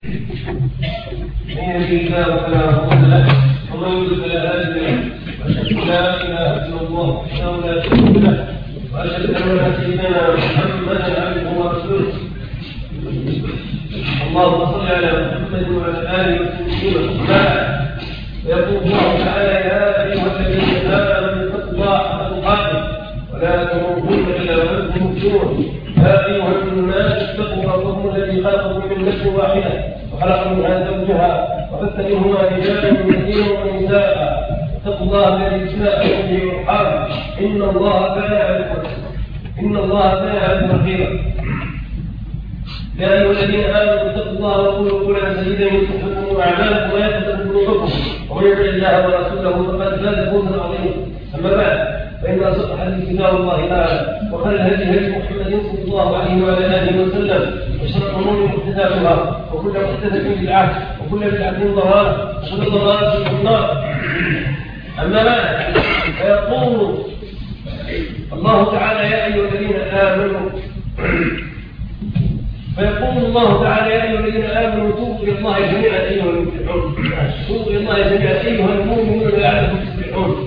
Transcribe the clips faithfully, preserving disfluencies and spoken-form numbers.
يهده الله فلا مضل له ومن يضلل فلا هادي له واشهد ان لا اله الا الله وحده لا شريك له واشهد ان سيدنا محمدا عبده ورسوله. اللهم صل على محمد وعلى اله وصحبه وسلم. ويقول الله تعالى: يا ايها الذين امنوا اتقوا الله حق تقاته ولا تموتن الا وانتم مسلمون. يا ايها الناس اتقوا ربكم الذي خلقكم من نفس واحده وخلق منها زوجها وبث منهما رجالا كثيرا ونساء. اتقوا الله الذي تساءلون به والارحام ان الله كان عليكم ان الله كان عليكم رقيبا. يا ايها الذين امنوا اتقوا الله وقولوا قولا سديدا يصلح لكم اعمالكم ويغفر لكم ذنوبكم ومن يطع الله ورسوله فقد فاز فوزا عظيما. اما بعد، فإن أصدق الحديث كتاب الله تعالى وخير الهدي هدي محمد صلى الله عليه وعلى آله وسلم وشر الأمور محدثاتها وكل محدثة بدعة وكل بدعة ضلالة وكل ضلالة في النار. أما بعد، فيقول الله تعالى: يا أيها الذين آمنوا فيقول الله تعالى: يا أيها الذين آمنوا توبوا إلى الله جميعا أيها المؤمنون توبوا إلى الله جميعا أيها المؤمنون لعلكم تفلحون.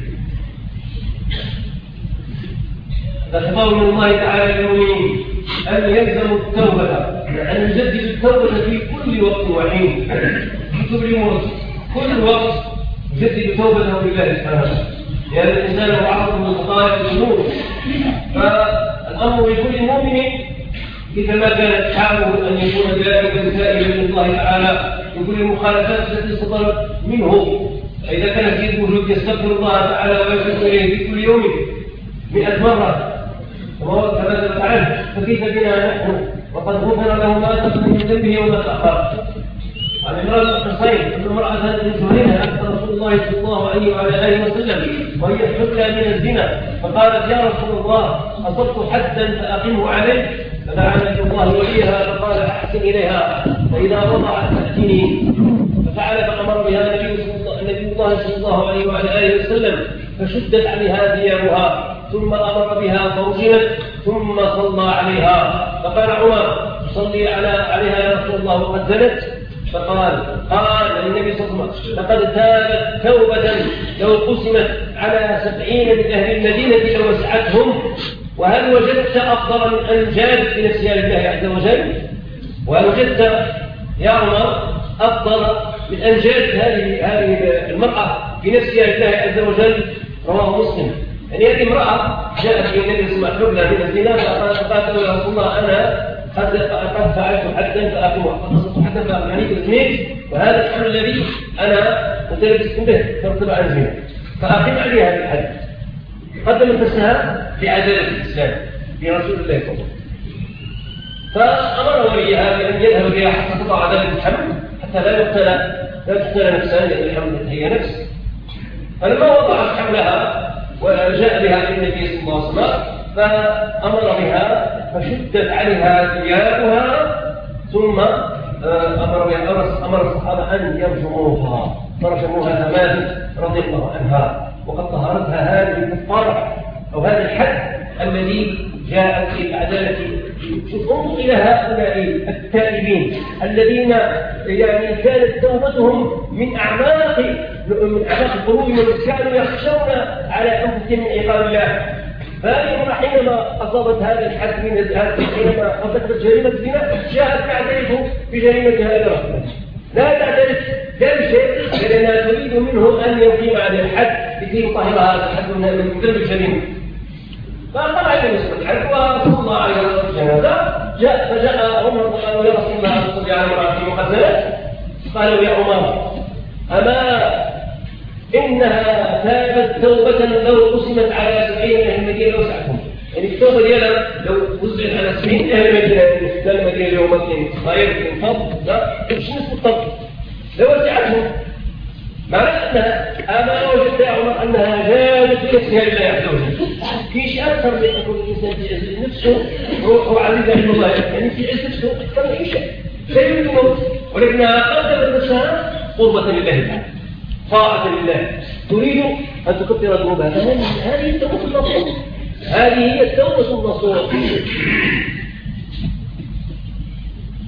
خطاب من الله تعالى للمؤمنين أن يلزموا التوبة، أن يجددوا التوبة في كل وقت وحين، في كل وقت كل وقت يجدد توبته لله سبحانه، لأن الإنسان هو عرض من خطايا الذنوب. فالأمر لكل مؤمن إذا ما كانت حاله أن يكون ذلك سائلا من الله تعالى لكل المخالفات التي صدرت منه. فإذا كان في وجود يستغفر الله تعالى ويتوب إليه في كل يوم مئة مرة كما ثبت عنه، فكيف بنا نحن وقد غفر له ما تقدم من ذنبه وما تأخر. عن عمران بن حصين أن امرأة من زهرها أتى رسول الله صلى الله عليه وعلى آله وسلم وهي حبلى من الزنا، فقالت: يا رسول الله، أصبت حدا فأقمه عليه؟ فدعا نبي الله وليها فقال: أحسن إليها، فإذا وضعت فأتني. ففعل فأمر بها النبي الله صلى الله عليه وعلى آله وسلم، فشدت عليها ثيابها ثم أمر بها فوجلت ثم صلى عليها. فقال عمر: صلي على عليها يا رسول الله وقد زنت؟ فقال قال النبي صلى الله عليه وسلم: لقد تابت توبة لو قسمت على سبعين من أهل المدينة لوسعتهم. وهل وجدت أفضل من أن جادت بنفسها لله عز وجل؟ وهل وجدت يا عمر أفضل من أن جادت هذه هذه المرأة بنفسها لله عز وجل؟ رواه مسلم. يعني هذه امرأة جاءت إلى النبي صلى الله عليه وسلم من الزنا فقالت له: يا رسول الله، أنا قد قد فعلت حدا فأقمه، قد قصدت حدا فأقمه، يعني زنيت، وهذا الحمل الذي أنا متلبس به ترتب عن الزنا، فأقم عليها هذا الحد. قدم نفسها بعدالة الإسلام برسول الله صلى الله عليه وسلم، فأمر وليها بأن يذهب بها حتى تضع عدالة الحمل حتى لا يقتل لا تقتل نفسها، لأن الحمل هي نفس. فلما وضعت حملها وجاء بها النبي صلى الله عليه وسلم فأمر بها فشدت عليها ثيابها ثم أمر بها أمر الصحابة أن يرجموها فرجموها فماتت رضي الله عنها، وقد طهرتها هذه الكفارة أو هذا الحد الذي جاءت في العدالة. انظروا إلى هؤلاء التائبين الذين يعني كانت توبتهم من أعماق من أعماق قلوبهم، كانوا يخشون على أنفسهم من عقاب الله. فإنما حينما أصابت هذا الحد من الزهاد، حينما ارتكبت جريمة الزنا، جاءت تعترف بجريمتها إلى ربها، لا تعترف لا بشيء، لأنها تريد منه أن يقيم على الحد لكي يطهرها هذا الحد من ذنب الجريمة. فقال عليه الصلاة والسلام ورسول الله عليه الصلاة والسلام جاء فجاء عمر وقال: يا رسول الله، صلي على امرأة مقتلة. قالوا: يا عمر، أما إنها تابت توبة لو قسمت على سبعين أهل المدينة لوسعتهم. يعني التوبة ديالها لو وزعت على سبعين أهل المدينة، لا المدينة اليوم اثنين صغير اثنين فضل، لا مش نصف الطب، لوسعتهم. معنى أنها أما وجدت يا عمر أنها جادت بنفسها لله عز وجل. فيش أكثر من أن يكون الإنسان في عز نفسه روحه عزيزة عند الله، يعني في عز نفسه أكثر من أي شيء شيء من الموت، ولكنها قدمت نفسها قربة لله تعالى، طاعة لله، تريد أن تكفر ذنوبها. هذه التوبة النصوح، هذه هي التوبة النصوح.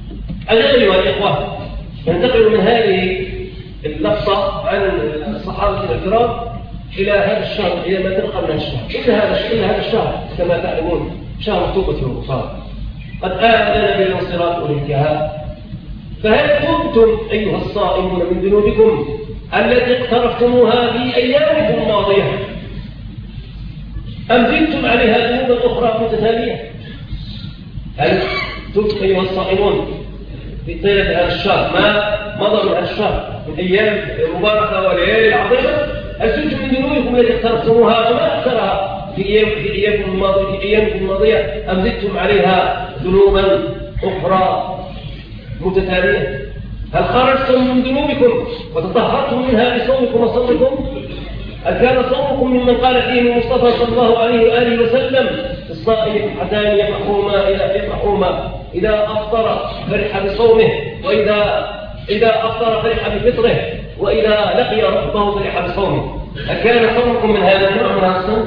الآن أيها الإخوة ننتقل من هذه اللفظة عن الصحابة الكرام إلى هذا الشهر، إلى ما تبقى من الشهر. إلى هذا إلى هذا الشهر كما تعلمون شهر التوبة والغفران، قد آذن بالانصراف والانتهاء. فهل تبتم أيها الصائمون من ذنوبكم التي اقترفتموها في أيامكم الماضية، أم زدتم عليها ذنوبا أخرى متتالية؟ هل تبتم أيها الصائمون في طيلة هذا الشهر ما مضى من هذا الشهر من أيام المباركة والليالي العظيمة، هل زدتم من ذنوبكم التي اقترفتموها وما أكثرها في أيام في أيامكم الماضية في أيامكم الماضية، أم زدتم عليها ذنوبا أخرى متتالية؟ هل خرجتم من ذنوبكم وتطهرتم منها بصومكم وصومكم؟ هل كان صومكم ممن قال فيه المصطفى صلى الله عليه وآله وسلم الصائم فرحتان يفرحهما يفرحهما إذا أفطر فرح بصومه، وإذا إذا أفطر فرح بفطره، وإذا لقي ربه فرح بصومه؟ هل كان صومكم من هذا النوع من الصوم؟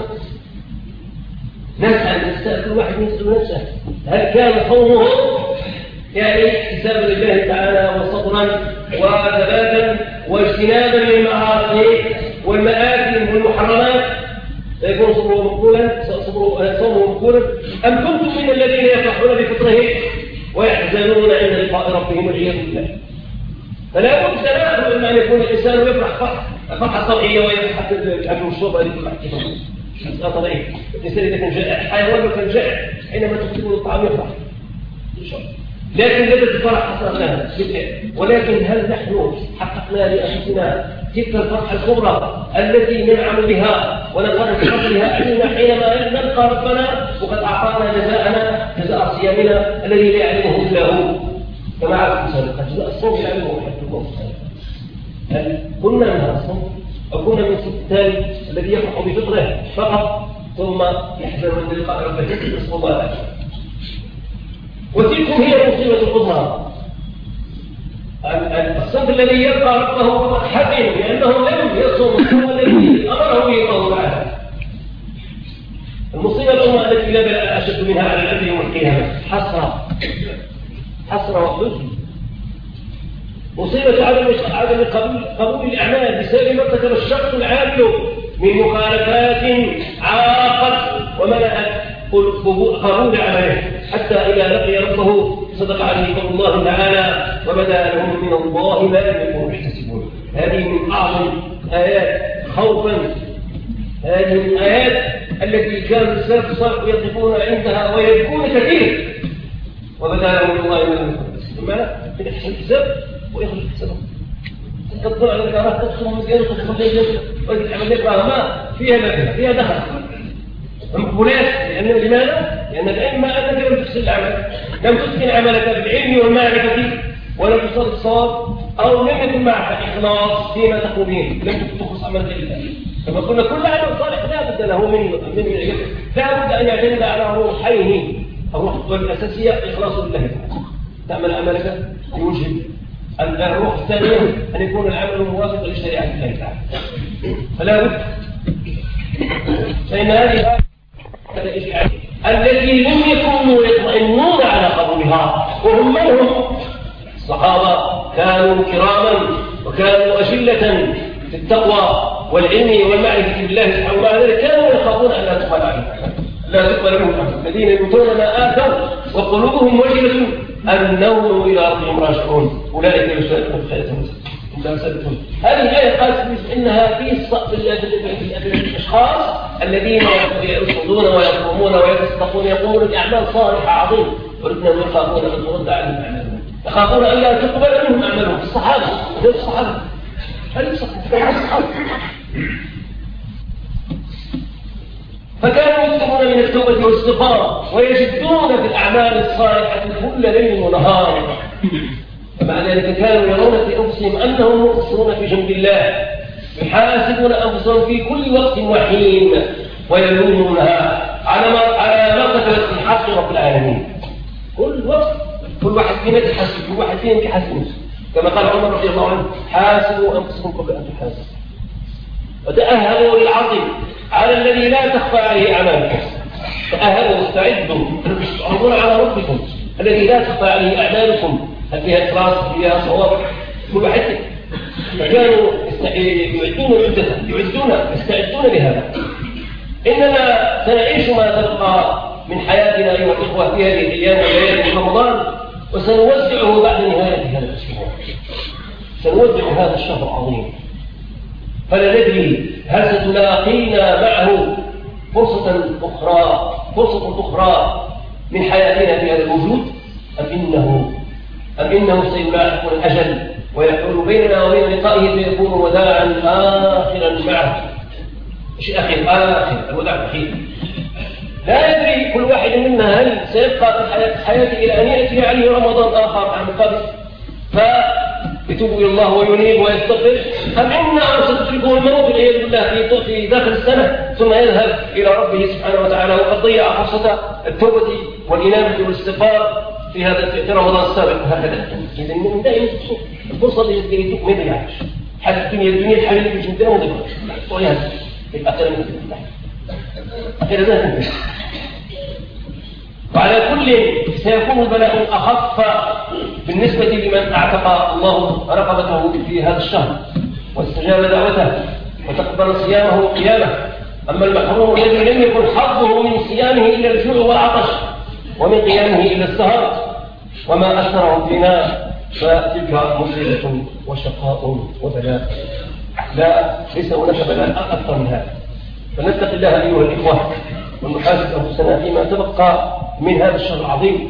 نسأل نسأل كل واحد يسأل نفسه هل كان صومه يعني حسابا لله تعالى وصبرا وثباتا واجتنابا للمعاصي والمآثم والمحرمات فيكون صبره مقبولا صومه مقبولا، أم كنتم من الذين يفرحون بفطره ويحزنون عند لقاء ربهم والعياذ بالله؟ فلا بد تناقض أن يكون الإنسان يفرح فرحة طبيعية ويفرح الأكل والشرب هذه مسألة طبيعية. الإنسان إذا كان جائع حيوان كان جائع حينما تقدمه الطعام يفرح إن شاء الله، لكن لذة الفرح حصلت لنا، ولكن هل نحن حققنا لأنفسنا تلك الفرحة الكبرى التي ننعم بها ونقرر بفضلها علينا حينما نلقى ربنا وقد أعطانا جزاءنا جزاء صيامنا الذي لا يعلمه إلا هو، كما عرفت سابقا جزاء الصوم يعلمه حتى الموت. هل كنا من هذا الصوم أو كنا من الثاني الذي يفرح بفطره فقط ثم يحزن من لقاء ربه؟ نسأل الله العافية. وتلك هي المصيبة الكبرى، الصوم الذي يلقى ربه حزين لأنه لم يصوم الصوم الذي أمره به الله تعالى. المصيبة الأولى التي لا بلاء أشد منها على العبد يوم القيامة حسرة حسرة وحزن، مصيبة عدم عدم قبول قبول الأعمال بسبب ما ارتكب الشخص العامل من مخالفات عاقت ومنعت قبول عمله حتى إذا لقي ربه صدق عليه قول الله تعالى وبدا لهم من الله ما لم يكونوا يحتسبون. هذه من أعظم آيات خوفا، هذه من الآيات التي كان السلف الصالح يقفون عندها ويبكون كثير. وبدا لهم من الله ما لم يكونوا يحتسبون، بمعنى يحسن الحساب ويخرج حسابه، تدخل على الكرامات تدخل مزيانة تدخل مزيانة وتعمل لك ما فيها ما فيها دخل مقبولات. لأن لماذا؟ لأن العلم أنك لم تحسن العمل، لم تتقن عملك بالعلم والمعرفة ولم تصدق الصواب، أو لم يكن معك إخلاص فيما تقوم به، لم تخلص عملك لله. كما قلنا كل عمل صالح لا بد له من من العلم، لا بد أن يعتمد على روحين. الروح الأساسية إخلاص لله، تعمل عملك بوجه. الروح الثانية أن يكون العمل موافق لشريعة الله تعالى. فلا بد، فإن هذه التي لم يكونوا يطمئنون على قبولها، وهم من هم؟ الصحابة كانوا كراما وكانوا أجلة في التقوى والعلم والمعرفة بالله سبحانه وتعالى، كانوا يخافون أن لا تقبل عليهم لا تقبل منهم الذين يؤتون ما آتوا وقلوبهم وجلة أنهم إلى ربهم راجعون أولئك يسارعون في الخيرات. هذه الآية قالت إنها في الأشخاص الذين يصدون ويقومون ويتصدقون يقومون بأعمال صالحة عظيمة، ولكنهم يخافون أن ترد عليهم أعمالهم، يخافون أن لا تقبل منهم أعمالهم. الصحابة غير الصحابة هل الصحابة فكانوا يكثرون من التوبة والاستغفار ويجدون في الأعمال الصالحة كل ليل ونهار، فمع ذلك كانوا يرون في أنفسهم أنهم مقصرون في جنب الله، يحاسبون أنفسهم في كل وقت وحين ويلومونها على ما على ما قدرت من حق رب العالمين. كل وقت كل واحد فينا يحاسب، كل واحد فينا يحاسب نفسه، كما قال عمر رضي الله عنه حاسبوا أنفسكم قبل أن تحاسبوا، وتأهلوا للعظيم على الذي لا تخفى عليه أعمالكم. تأهلوا واستعدوا تعرضون على ربكم الذي لا تخفى عليه أعمالكم هل فيها إخلاص؟ هل فيها صواب؟ كل واحد. فكانوا يعدون عدة يعدون يستعدون لهذا. إننا سنعيش ما تبقى من حياتنا أيها الإخوة في هذه الأيام وليالي من رمضان، وسنوزعه بعد نهاية هذا الأسبوع. سنوزع هذا الشهر العظيم، فلا ندري هل ستلاقينا معه فرصة أخرى فرصة أخرى من حياتنا في هذا الوجود، أم إنه أم إنه سيلاحقنا الأجل ويحول بيننا وبين لقائه فيكون وداعا آخرا معه. شيء أخير آخر الوداع الأخير. لا يدري كل واحد منا هل سيبقى في حياته إلى أن يأتي عليه رمضان آخر عام قبل فيتوب إلى الله وينيب ويستغفر، أم إننا ستدركه الموت والعياذ بالله في داخل السنة ثم يذهب إلى ربه سبحانه وتعالى وقد ضيع فرصة التوبة والإنابة والاستغفار في هذا في رمضان السابق. هكذا إذا من دائما الفرصة اللي يتوب ما يضيعهاش. حتى الدنيا الدنيا الحالية اللي جدا ما يضيعهاش. وهذا الأثر من الله. أخيرا ذهب. وعلى كل سيكون البلاء أخف بالنسبة لمن اعتق الله رقبته في هذا الشهر واستجاب دعوته وتقبل صيامه وقيامه. أما المحروم الذي لم يكن حظه من صيامه إلا الجوع والعطش ومن قيامه إلا السهر وما أشهرهم فينا، فتلك مصيبة وشقاء وبلاء. لا ليس هناك بلاء أكثر من هذا. فنتقي الله أيها الإخوة ونحاسب أنفسنا فيما تبقى من هذا الشهر العظيم.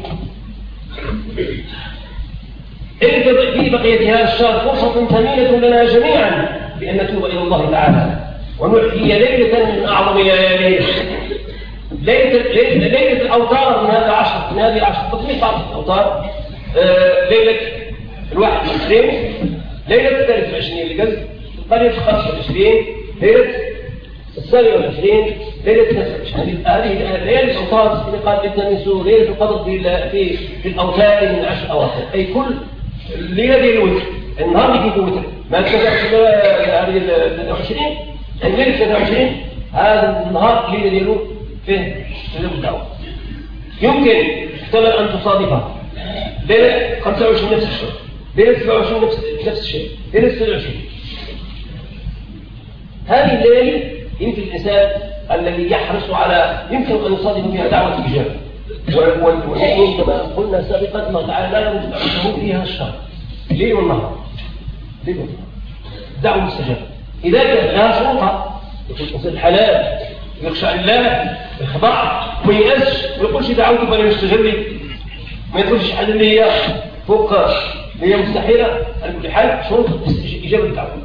إذ في بقية هذا الشهر فرصة ثمينة لنا جميعا بأن نتوب إلى الله تعالى ونحيي ليلة من أعظم لياليه، ليلة ليلة الأوتار من هذا العشر من هذه العشر تطبيق بعض الأوتار. آه ليلة الواحد والعشرين، ليلة الثالث والعشرين لقلب قرية الخمس والعشرين، ليلة السابع والعشرين، ليلة التاسع والعشرين. هذه الليالي الأوتار اللي قال التمسوا ليلة القدر في في في الأوتار من عشر أواخر، أي كل ليلة دي الوتر، النهار اللي فيه وتر ما تتابع هذه الثلاثة وعشرين، الليلة الثلاثة وعشرين هذا النهار الليلة ديالو فيه ليلة الدعوة. يمكن احتمل أن تصادفها ليلة خمسة وعشرين نفس الشيء، ليلة سبعة وعشرين نفس نفس الشيء، ليلة ستة وعشرين. هذه الليالي يمكن الإنسان الذي يحرص على يمكن أن يصادف فيها دعوة الإجابة، والمؤمنين كما قلنا سابقا الله تعالى لا يرد دعوته فيها الشهر ليل والنهار، ليل والنهار دعوة مستجابة. إذا كان لها شروطها يكون الإنسان حلال يخشى الله يخضع وما ييأسش ما يقولش دعوته فلا يستجاب لي، ما يقولش حاجة اللي هي فوق اللي هي مستحيلة. على كل حال شروط إجابة الدعوة،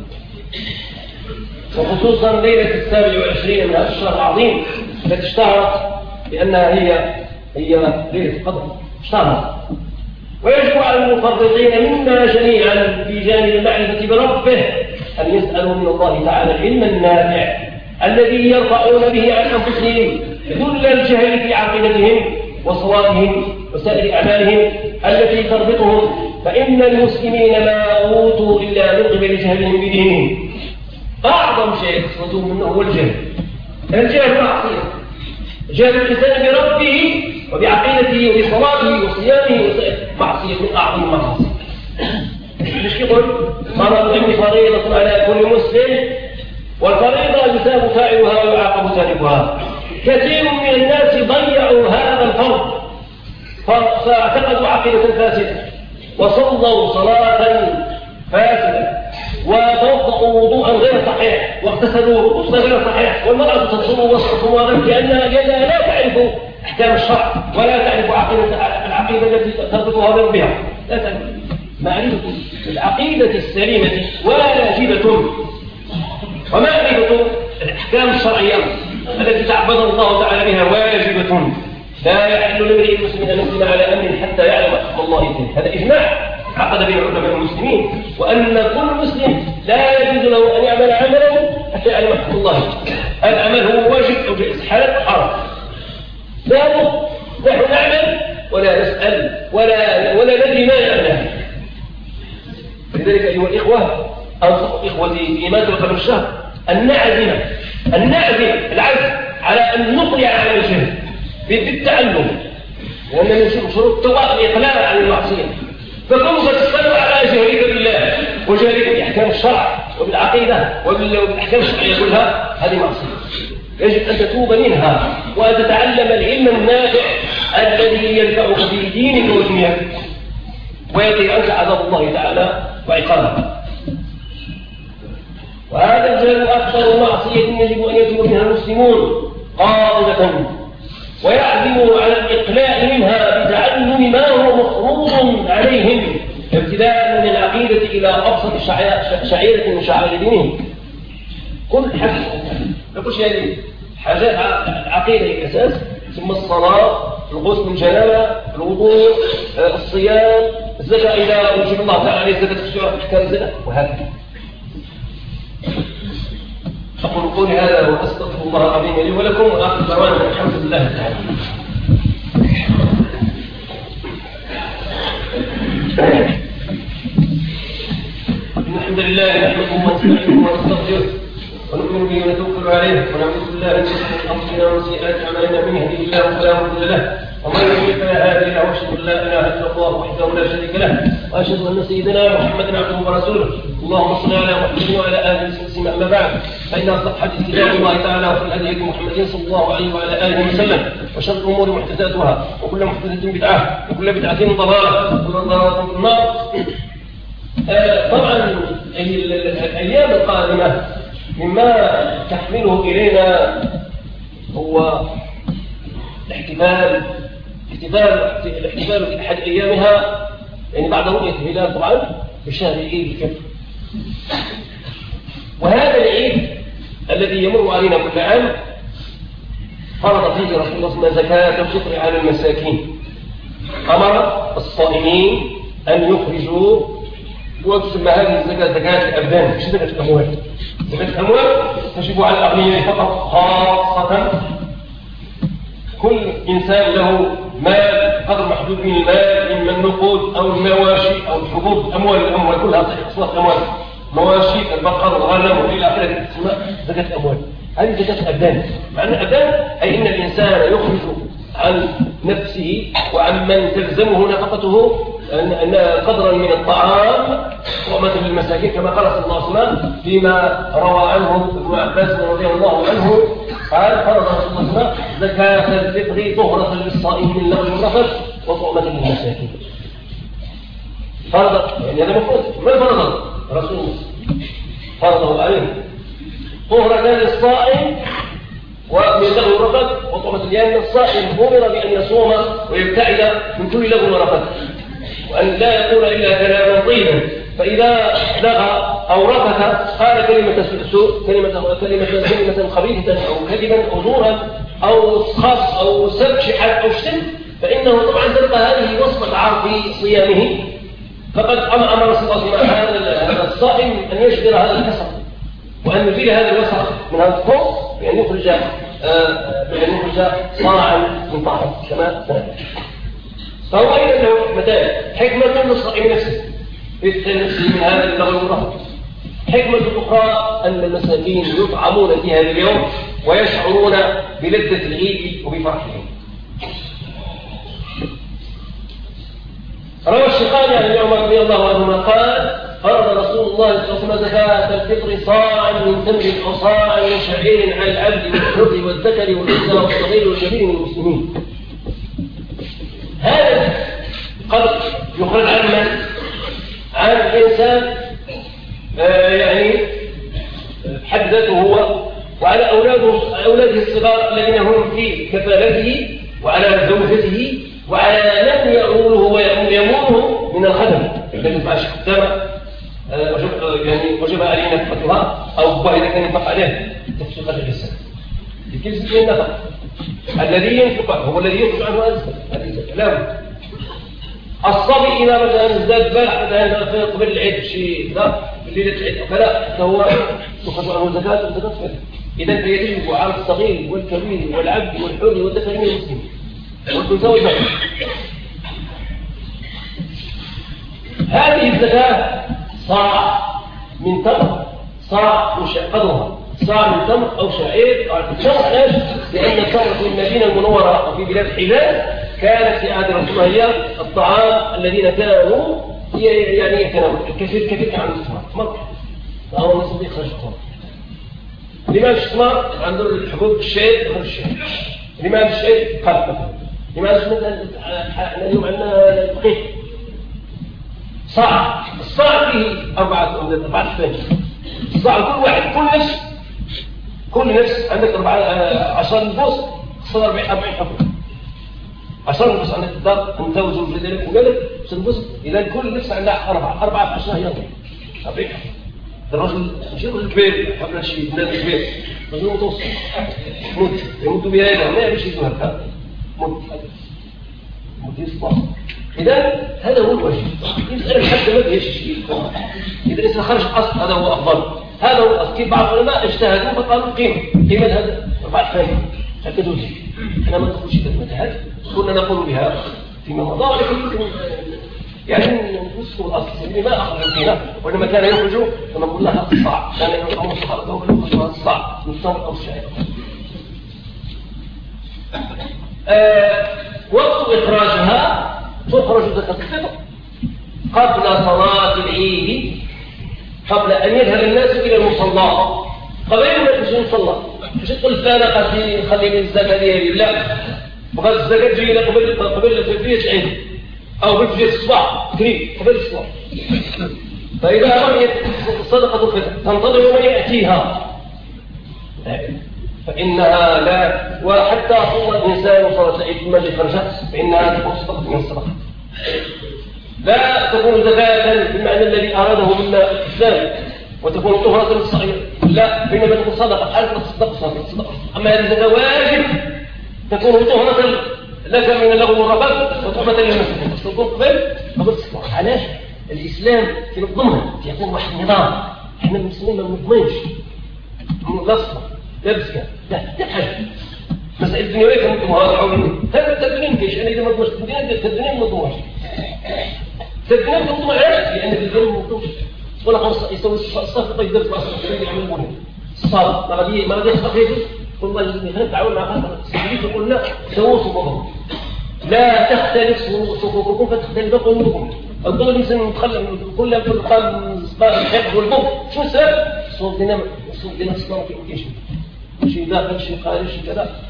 وخصوصا ليلة السابع والعشرين من هذا الشهر العظيم التي اشتهرت بأنها هي هي ليلة القدر اشتهرت. ويجب على المفرطين منا جميعا في جانب المعرفة بربه أن يسألوا من الله تعالى العلم النافع الذي يرفعون به عن أنفسهم ذل الجهل في عقيدتهم وصوابهم وسائر أعمالهم التي تربطهم، فإن المسلمين ما أوتوا إلا من قبل جهلهم بدينهم. أعظم شيء يقصدون منه هو الجهل. الجهل معصية، جهل الإنسان بربه وبعقيدته وبصلاته وصيامه معصية من أعظم المعاصي. مش يقول مرض فريضة على كل مسلم والفريضة يثاب فاعلها ويعاقب تاركها. كثير من الناس ضيعوا هذا الفرض فاعتقدوا عقيدة فاسدة وصلوا صلاة فاسدة وتوضأوا وضوءا غير صحيح واغتسلوا غسلا غير صحيح، والمرأة تصوم وصوما كأنها يدها لا تعرف أحكام الشرع ولا تعرف عقيدة العقيدة التي تربطها بربها. لا تعرف. معرفة العقيدة السليمة واجبة، ومعرفة الأحكام الشرعية التي تعبد الله تعالى بها واجبة. لا يحل لامرئ مسلم أن يسلم على أمر حتى يعلم حكم الله فيه. هذا إجماع عقد بين علماء المسلمين، وأن كل مسلم لا يجوز له أن يعمل عمله حتى يعلم حكم الله. العمل هو واجب أو جائز حلال أو حرام. لا نحن نعمل ولا نسأل ولا ولا ندري ما نعمل. لذلك أيها الإخوة أنصح إخوتي فيما تبقى من الشهر أن نعزم أن نعزم العزم على أن نقلع على الجهل بالتعلم، لأن من شروط التوبة الإقلاع عن المعصية فكونك تستمر على جهلك بالله وجهلك بأحكام الشرع وبالعقيدة وبالأحكام الشرعية كلها، هذه معصية يجب أن تتوب منها وأن تتعلم العلم النافع الذي ينفعك في دينك ودنياك ويقي عنك عذاب الله تعالى وعقابه. وهذا الجهل أكثر معصية يجب أن يتوب منها المسلمون قاطبة ويعزموا على الإقلاع منها بتعلم ما هو مفروض عليهم ابتداء من العقيدة إلى أبسط شعيرة من شعائر دينهم. كل حاجة نقول هذه حاجات العقيدة هي الأساس، ثم الصلاة، الغسل من جنابة، الوضوء، الصيام، الزكاة إذا وجب الله تعالى عليه الزكاة في سورة أحكام الزكاة وهكذا. أقول قولي هذا وأستغفر الله العظيم لي ولكم وآخر دعوانا الحمد لله تعالى. الحمد لله نحمده ونستعينه ونستغفره ونؤمن به ونتوكل عليه ونعوذ بالله من شرور انفسنا ومن سيئات اعمالنا، من يهده الله فلا مضل له ومن يضلل فلا هادي له، واشهد ان لا اله الا الله وحده لا شريك له، واشهد ان سيدنا محمدا عبده ورسوله. اللهم صل على محمد وعلى اله وصحبه. اما بعد، فان اصدق الحديث كتاب الله تعالى وخير الهدي محمد صلى الله عليه وعلى اله وسلم، وشر الامور محدثاتها وكل محدثه بدعه وكل بدعه ضلاله وكل ضلاله في النار. طبعا الايام القادمه مما تحمله إلينا هو الاحتفال الاحتفال الاحتفال في أحد أيامها، يعني بعد رؤية الهلال طبعا في شهر عيد الفطر. وهذا العيد الذي يمر علينا كل عام فرض فيه رسول الله صلى الله عليه وسلم زكاة الفطر على المساكين. أمر الصائمين أن يخرجوا، وتسمى هذه الزكاة زكاة الأبدان مش زكاة الأموال. زكاة الأموال تجب على الأغنياء فقط خاصة. كل إنسان له مال قدر محدود من المال، إما النقود أو المواشي أو الحبوب، الأموال الأموال كلها أصناف أموال، مواشي البقر والغنم وإلى آخره تسمى زكاة الأموال. هذه زكاة الأبدان. معنى الأبدان أي إن الإنسان يخرج عن نفسه وعن من تلزمه نفقته أن قدرا من الطعام طعمة للمساكين، كما قال صلى الله عليه وسلم فيما روى عنه ابن عباس رضي الله عنه قال فرض رسول الله صلى الله عليه وسلم زكاة الفطر طهرة للصائم من لغو الرفث وطعمة للمساكين. فرض يعني هذا مفروض. من فرض؟ رسول الله فرضه عليه طهرة للصائم ومن لغو الرفث وطعمة، لأن الصائم أمر بأن يصوم ويبتعد من كل لغو ورفث وأن لا يقول إلا كلاما طيبا، فإذا لغى أو رفث قال كلمة سوء، كلمة كلمة كلمة خبيثة أو كذبا أو زورا أو خص أو سب شحات أو شتم، فإنه طبعا تلقى هذه وصمة عار في صيامه. فقد أمر صلى الله عليه وسلم هذا الصائم أن يجبر هذا الكسر وأن يزيل هذا الوسخ من هذا الخبز بأن يخرج بأن يخرج صاعا من طعام كما سنعلم. فهو أيضا له حكمتان: حكمة للصائم نفسه يدخل نفسه من هذا اللغو والرهب، حكمة أخرى أن المساكين يطعمون في هذا اليوم ويشعرون بلذة العيد وبفرحهم. روى الشيخان عن ابن عمر رضي الله عنهما قال: فرض رسول الله صلى الله عليه وسلم زكاة الفطر صاعا من تمر أو صاعا من شعير على العبد والحر والذكر والأنثى والصغير والكبير من المسلمين. هذا قد يخرج عن من؟ عن الإنسان آه يعني حد ذاته هو، وعلى أولاده أولاده الصغار الذين هم في كفالته، وعلى زوجته، وعلى من يأمونه ويمونه من الخدم الذي معش خدامة يعني وجب عليه نفقتها، أو إذا كان ينفق عليه تفسيق الإنسان لكن سبيل النفق الذي ينفق هو الذي يخرج عنه أزمة. هذه كلام الصبي إذا مثلا ازداد بالح مثلا قبل العيد شيء لا في ليلة العيد فلا فهو يخرج عنه زكاة وزكاة فطر. إذا فيجب على الصغير والكبير والعبد والحر والذكر من المسلمين والأنثى والذكر. هذه الزكاة صاع من تمر، صاع قدرها صاع من تمر أو شعير. التمر علاش؟ لأن التمر في المدينة المنورة وفي بلاد حجاز كانت في عهد رسول الله هي الطعام الذين كانوا يعني يتناول الكثير كثير كان عنده التمر تمر فهو الناس يخرج التمر. الإمام الشمار عنده الحبوب الشيء يخرج الشيء. الإمام الشيء قلب. الإمام مثلا اليوم عندنا الدقيق صاع. الصاع فيه أربعة أربعة فاني. الصاع كل واحد كل نفس كل نفس عندك أربعة عشر نفوس تصل أربعين أربعين حبوب. عشر نفوس عندك الدار أنت وزوج جدك وولدك تنفس إذا كل نفس عندها أربعة أربعة في عشرة يوم. أربعين حبوب. الرجل ماشي رجل كبير حبل شيء بلاد كبير رجل متوسط مد يمد بها إلى ما يمشي يزور هكذا مد مد يصبح. إذا هذا هو الوجه. يسأل الحد ما فيهش شيء. إذا الإنسان خرج الأصل هذا هو أفضل. هذا هو الأصل. كيف بعض العلماء اجتهدوا فقالوا قيمة قيمة هذا أربعة فاهم هكذا وجه. أنا ما ندخلش في المذهب كنا نقول بها فيما مضى ولكن يعني نصف الأصل يعني ما أخرج القيمة وإنما كان يخرج كما قلنا الصاع كان يخرج الصاع أو يخرج الصاع من التمر أو الشعير. وقت إخراجها تخرج زكاة الفطر قبل صلاة العيد قبل أن يذهب الناس إلى المصلى قبل أن يخرج المصلى مش تقول فارقة خلي من الزكاة ديالي لا بغى الزكاة تجي قبل قبل فية العيد أو بالفية الصباح قريب قبل الصباح. فإذا رميت صدقة الفطر تنتظر من يأتيها فإنها لا وحتى صلى الإنسان صلاة العيد ما خرجت فإنها تكون صدقة من الصدقة لا تكون زكاة بالمعنى الذي أراده منا الإسلام وتكون طهرة للصغير لا بينما تكون صدقة حالة تصدق صدقة. أما هذه الزكاة واجب تكون طهرة لك من اللغو والرباب وطهرة للمسلمين تكون قبل قبل الصدقة. علاش الإسلام ينظمها يكون واحد نظام احنا المسلمين ما بنضمنش لا صدقة لا بزكاة لا تبحث مسائل الدنيوية كنظمها العون هذا الدنيا مكاينش أنا إذا ما ضمنش الدنيا ما ضمنش الدنيا ما ضمنش لأن الدنيا ما ضمنش ولا خمسة يسوي الصف طيب درس الأصل يعملونه الصلاة ما غادي ما غادي يستقيم والله اللي خلينا نتعاون مع هذا السيد وقلنا سووا صفوفكم لا تختلف صفوفكم فتختلف قلوبكم. القلوب الإنسان متخلف كلها في القلب الحقد والبغض شو السبب؟ الصوت دينا الصوت دينا الصلاة في كل شيء شيء داخل شيء خارج شيء كذا